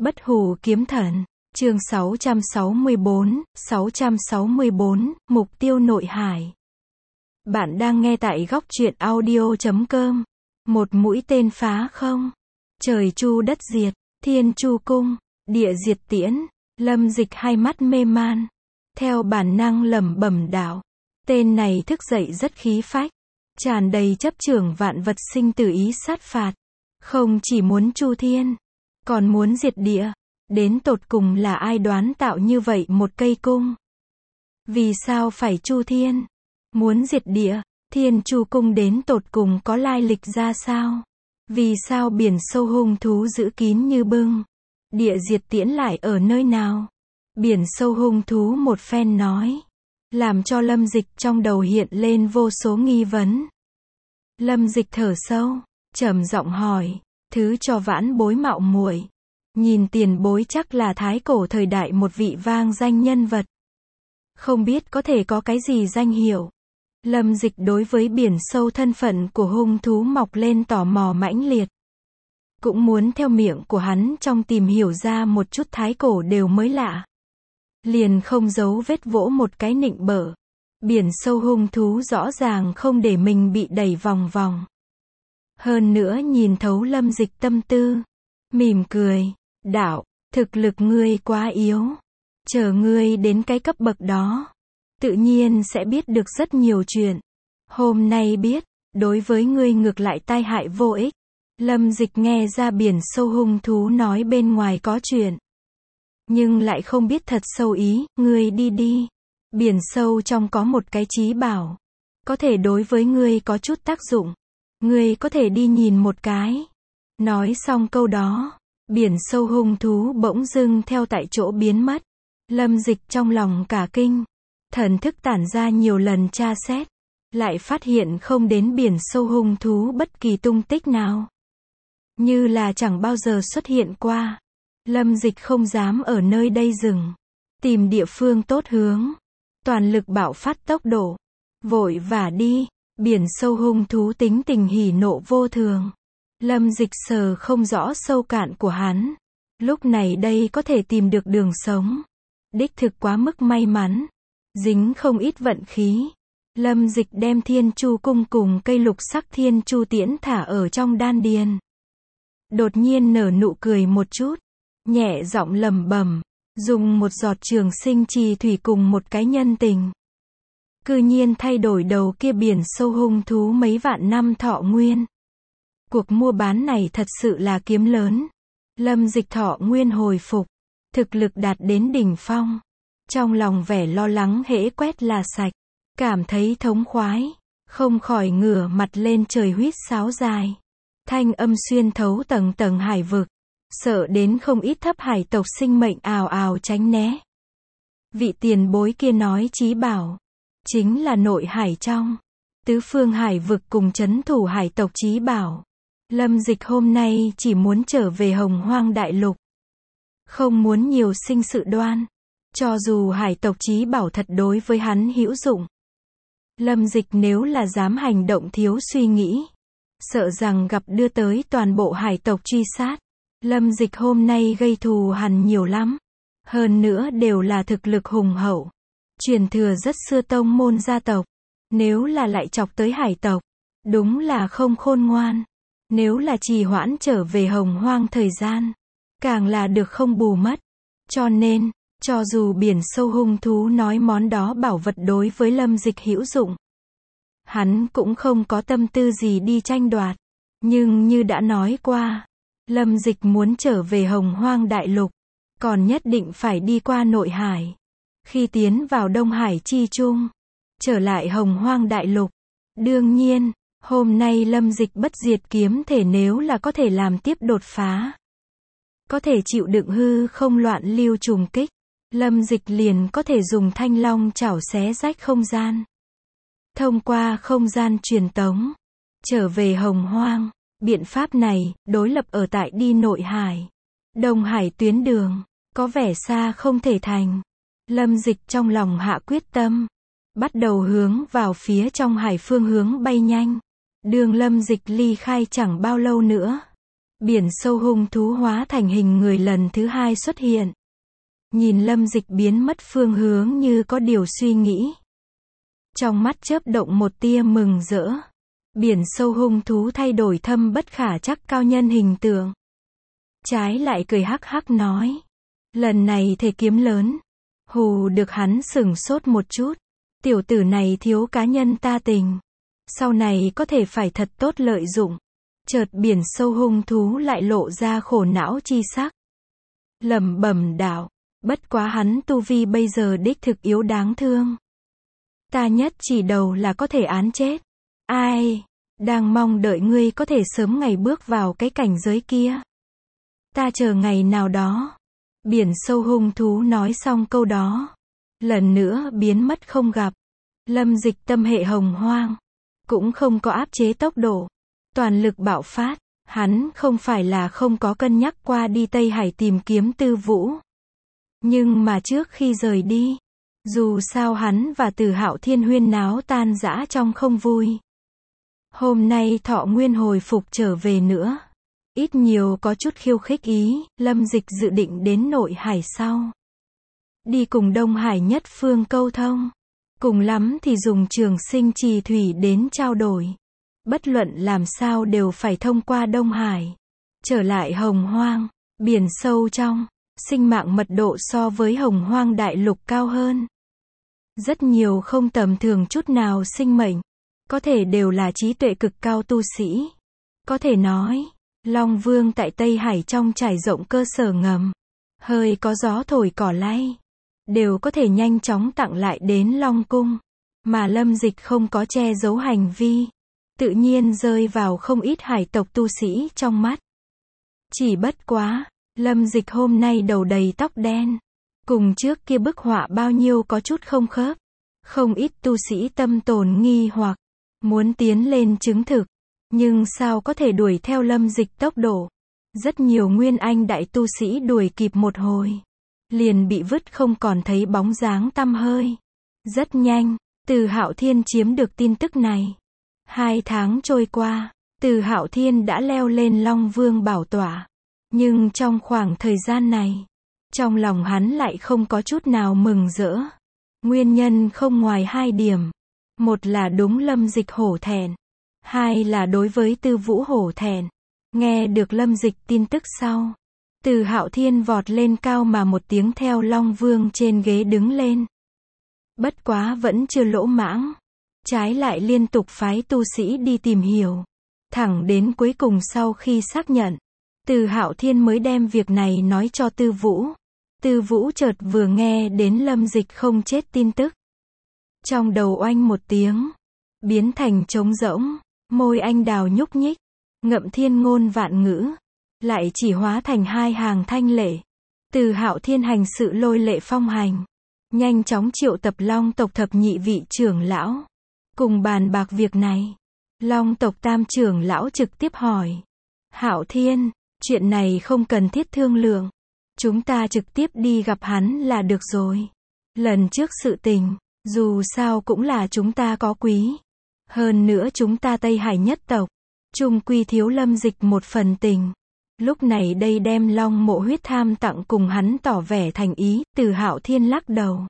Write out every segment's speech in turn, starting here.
Bất hủ kiếm thần, chương 664, mục tiêu nội hải. Bạn đang nghe tại góc truyện audio.com. Một mũi tên phá không. Trời chu đất diệt, thiên chu cung, địa diệt tiễn, Lâm Dịch hai mắt mê man. Theo bản năng lẩm bẩm đạo. Tên này thức dậy rất khí phách. Tràn đầy chấp chưởng vạn vật sinh tử ý sát phạt. Không chỉ muốn chu thiên, còn muốn diệt địa. Đến tột cùng là ai đoán tạo như vậy một cây cung? Vì sao phải chu thiên? Muốn diệt địa, thiên chu cung đến tột cùng có lai lịch ra sao? Vì sao biển sâu hung thú giữ kín như bưng? Địa diệt tiễn lại ở nơi nào? Biển sâu hung thú một phen nói, làm cho Lâm Dịch trong đầu hiện lên vô số nghi vấn. Lâm Dịch thở sâu, trầm giọng hỏi, thứ cho vãn bối mạo muội. Nhìn tiền bối chắc là thái cổ thời đại một vị vang danh nhân vật. Không biết có thể có cái gì danh hiệu. Lâm Dịch đối với biển sâu thân phận của hung thú mọc lên tò mò mãnh liệt. Cũng muốn theo miệng của hắn trong tìm hiểu ra một chút thái cổ đều mới lạ. Liền không giấu vết vỗ một cái nịnh bợ. Biển sâu hung thú rõ ràng không để mình bị đẩy vòng vòng. Hơn nữa nhìn thấu Lâm Dịch tâm tư. Mỉm cười, đạo, thực lực ngươi quá yếu. Chờ ngươi đến cái cấp bậc đó, tự nhiên sẽ biết được rất nhiều chuyện. Hôm nay biết, đối với ngươi ngược lại tai hại vô ích. Lâm Dịch nghe ra biển sâu hung thú nói bên ngoài có chuyện. Nhưng lại không biết thật sâu ý, ngươi đi đi. Biển sâu trong có một cái chí bảo. Có thể đối với ngươi có chút tác dụng. Ngươi có thể đi nhìn một cái. Nói xong câu đó, biển sâu hung thú bỗng dưng theo tại chỗ biến mất. Lâm Dịch trong lòng cả kinh. Thần thức tản ra nhiều lần tra xét. Lại phát hiện không đến biển sâu hung thú bất kỳ tung tích nào. Như là chẳng bao giờ xuất hiện qua. Lâm Dịch không dám ở nơi đây dừng. Tìm địa phương tốt hướng. Toàn lực bạo phát tốc độ. Vội vã đi. Biển sâu hung thú tính tình hỉ nộ vô thường. Lâm Dịch sờ không rõ sâu cạn của hắn. Lúc này đây có thể tìm được đường sống. Đích thực quá mức may mắn. Dính không ít vận khí. Lâm Dịch đem thiên chu cung cùng cây lục sắc thiên chu tiễn thả ở trong đan điền. Đột nhiên nở nụ cười một chút. Nhẹ giọng lẩm bẩm. Dùng một giọt trường sinh trì thủy cùng một cái nhân tình. Cư nhiên thay đổi đầu kia biển sâu hung thú mấy vạn năm thọ nguyên. Cuộc mua bán này thật sự là kiếm lớn. Lâm Dịch thọ nguyên hồi phục. Thực lực đạt đến đỉnh phong. Trong lòng vẻ lo lắng hễ quét là sạch. Cảm thấy thống khoái. Không khỏi ngửa mặt lên trời huýt sáo dài. Thanh âm xuyên thấu tầng tầng hải vực. Sợ đến không ít thấp hải tộc sinh mệnh ào ào tránh né. Vị tiền bối kia nói chí bảo. Chính là nội hải trong. Tứ phương hải vực cùng trấn thủ hải tộc chí bảo. Lâm Dịch hôm nay chỉ muốn trở về Hồng Hoang Đại Lục. Không muốn nhiều sinh sự đoan. Cho dù hải tộc chí bảo thật đối với hắn hữu dụng. Lâm Dịch nếu là dám hành động thiếu suy nghĩ. Sợ rằng gặp đưa tới toàn bộ hải tộc truy sát. Lâm Dịch hôm nay gây thù hằn nhiều lắm. Hơn nữa đều là thực lực hùng hậu. Truyền thừa rất xưa tông môn gia tộc. Nếu là lại chọc tới hải tộc. Đúng là không khôn ngoan. Nếu là trì hoãn trở về Hồng Hoang thời gian. Càng là được không bù mất. Cho nên, cho dù biển sâu hung thú nói món đó bảo vật đối với Lâm Dịch hữu dụng. Hắn cũng không có tâm tư gì đi tranh đoạt. Nhưng như đã nói qua. Lâm Dịch muốn trở về Hồng Hoang Đại Lục. Còn nhất định phải đi qua nội hải. Khi tiến vào Đông Hải chi trung. Trở lại Hồng Hoang Đại Lục. Đương nhiên, hôm nay Lâm Dịch bất diệt kiếm thể nếu là có thể làm tiếp đột phá. Có thể chịu đựng hư không loạn lưu trùng kích. Lâm Dịch liền có thể dùng thanh long chảo xé rách không gian. Thông qua không gian truyền tống. Trở về Hồng Hoang. Biện pháp này, đối lập ở tại đi nội hải. Đông Hải tuyến đường. Có vẻ xa không thể thành. Lâm Dịch trong lòng hạ quyết tâm. Bắt đầu hướng vào phía trong hải phương hướng bay nhanh. Đường Lâm Dịch ly khai chẳng bao lâu nữa. Biển sâu hung thú hóa thành hình người lần thứ hai xuất hiện. Nhìn Lâm Dịch biến mất phương hướng như có điều suy nghĩ. Trong mắt chớp động một tia mừng rỡ. Biển sâu hung thú thay đổi thâm bất khả trắc cao nhân hình tượng. Trái lại cười hắc hắc nói. Lần này thể kiếm lớn. Hù được hắn sửng sốt một chút. Tiểu tử này thiếu cá nhân ta tình. Sau này có thể phải thật tốt lợi dụng. Chợt biển sâu hung thú lại lộ ra khổ não chi sắc. Lẩm bẩm đạo. Bất quá hắn tu vi bây giờ đích thực yếu đáng thương. Ta nhất chỉ đầu là có thể án chết. Ai, đang mong đợi ngươi có thể sớm ngày bước vào cái cảnh giới kia. Ta chờ ngày nào đó. Biển sâu hung thú nói xong câu đó. Lần nữa biến mất không gặp. Lâm Dịch tâm hệ hồng hoang. Cũng không có áp chế tốc độ. Toàn lực bạo phát. Hắn không phải là không có cân nhắc qua đi Tây Hải tìm kiếm Tư Vũ. Nhưng mà trước khi rời đi. Dù sao hắn và Từ Hạo Thiên huyên náo tan rã trong không vui. Hôm nay Thọ Nguyên hồi phục trở về nữa. Ít nhiều có chút khiêu khích ý, Lâm Dịch dự định đến Nội Hải sau. Đi cùng Đông Hải nhất phương câu thông. Cùng lắm thì dùng Trường Sinh Trì Thủy đến trao đổi. Bất luận làm sao đều phải thông qua Đông Hải. Trở lại Hồng Hoang, biển sâu trong, sinh mạng mật độ so với Hồng Hoang đại lục cao hơn. Rất nhiều không tầm thường chút nào sinh mệnh. Có thể đều là trí tuệ cực cao tu sĩ. Có thể nói, Long Vương tại Tây Hải trong trải rộng cơ sở ngầm. Hơi có gió thổi cỏ lay. Đều có thể nhanh chóng tặng lại đến Long Cung. Mà Lâm Dịch không có che giấu hành vi. Tự nhiên rơi vào không ít hải tộc tu sĩ trong mắt. Chỉ bất quá, Lâm Dịch hôm nay đầu đầy tóc đen. Cùng trước kia bức họa bao nhiêu có chút không khớp. Không ít tu sĩ tâm tồn nghi hoặc. Muốn tiến lên chứng thực. Nhưng sao có thể đuổi theo Lâm Dịch tốc độ. Rất nhiều nguyên anh đại tu sĩ đuổi kịp một hồi. Liền bị vứt không còn thấy bóng dáng tăm hơi. Rất nhanh, Từ Hạo Thiên chiếm được tin tức này. 2 tháng trôi qua, Từ Hạo Thiên đã leo lên Long Vương bảo tọa. Nhưng trong khoảng thời gian này, trong lòng hắn lại không có chút nào mừng rỡ. Nguyên nhân không ngoài 2 điểm. Một là đúng Lâm Dịch hổ thẹn. 2 là đối với Tư Vũ hổ thẹn. Nghe được Lâm Dịch tin tức sau. Từ Hạo Thiên vọt lên cao mà một tiếng theo Long Vương trên ghế đứng lên. Bất quá vẫn chưa lỗ mãng. Trái lại liên tục phái tu sĩ đi tìm hiểu. Thẳng đến cuối cùng sau khi xác nhận. Từ Hạo Thiên mới đem việc này nói cho Tư Vũ. Tư Vũ chợt vừa nghe đến Lâm Dịch không chết tin tức. Trong đầu oanh một tiếng. Biến thành trống rỗng. Môi anh đào nhúc nhích. Ngậm thiên ngôn vạn ngữ. Lại chỉ hóa thành 2 hàng thanh lệ. Từ Hạo Thiên hành sự lôi lệ phong hành. Nhanh chóng triệu tập Long tộc thập nhị vị trưởng lão. Cùng bàn bạc việc này. Long tộc tam trưởng lão trực tiếp hỏi. Hạo Thiên, chuyện này không cần thiết thương lượng. Chúng ta trực tiếp đi gặp hắn là được rồi. Lần trước sự tình, dù sao cũng là chúng ta có quý. Hơn nữa chúng ta Tây Hải nhất tộc. Chung quy thiếu Lâm Dịch một phần tình. Lúc này đây đem Long Mộ huyết tham tặng cùng hắn tỏ vẻ thành ý. Từ Hạo Thiên lắc đầu.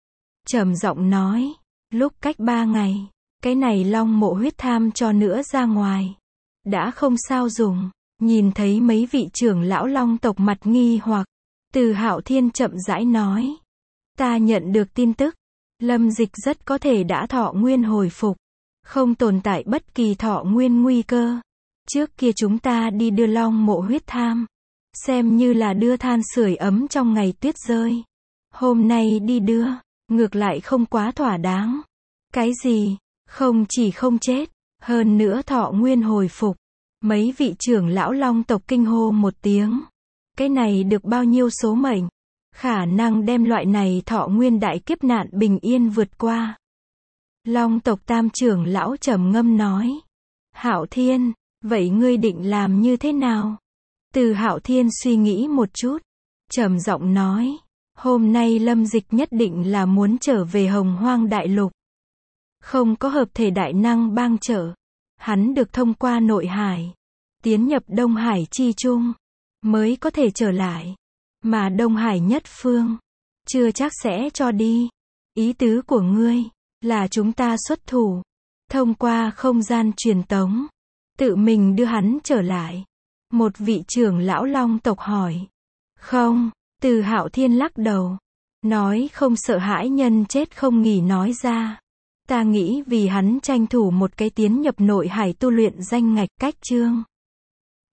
Trầm giọng nói. Lúc cách 3 ngày. Cái này Long Mộ huyết tham cho nữa ra ngoài. Đã không sao dùng. Nhìn thấy mấy vị trưởng lão Long tộc mặt nghi hoặc. Từ Hạo Thiên chậm rãi nói. Ta nhận được tin tức. Lâm Dịch rất có thể đã thọ nguyên hồi phục. Không tồn tại bất kỳ thọ nguyên nguy cơ. Trước kia chúng ta đi đưa Long Mộ huyết tham. Xem như là đưa than sưởi ấm trong ngày tuyết rơi. Hôm nay đi đưa. Ngược lại không quá thỏa đáng. Cái gì? Không chỉ không chết. Hơn nữa thọ nguyên hồi phục. Mấy vị trưởng lão Long tộc kinh hô một tiếng. Cái này được bao nhiêu số mệnh? Khả năng đem loại này thọ nguyên đại kiếp nạn bình yên vượt qua. Long tộc tam trưởng lão trầm ngâm nói. Hạo Thiên, vậy ngươi định làm như thế nào? Từ Hạo Thiên suy nghĩ một chút. Trầm giọng nói. Hôm nay Lâm Dịch nhất định là muốn trở về Hồng Hoang đại lục. Không có hợp thể đại năng bang trợ. Hắn được thông qua Nội Hải. tiến nhập Đông Hải chi trung, mới có thể trở lại. Mà Đông Hải nhất phương, chưa chắc sẽ cho đi. Ý tứ của ngươi, là chúng ta xuất thủ, thông qua không gian truyền tống, tự mình đưa hắn trở lại. Một vị trưởng lão Long tộc hỏi. Không, Từ Hạo Thiên lắc đầu, nói không sợ hãi nhân chết không nghỉ nói ra. Ta nghĩ vì hắn tranh thủ một cái tiến nhập nội hải tu luyện danh ngạch cách chương.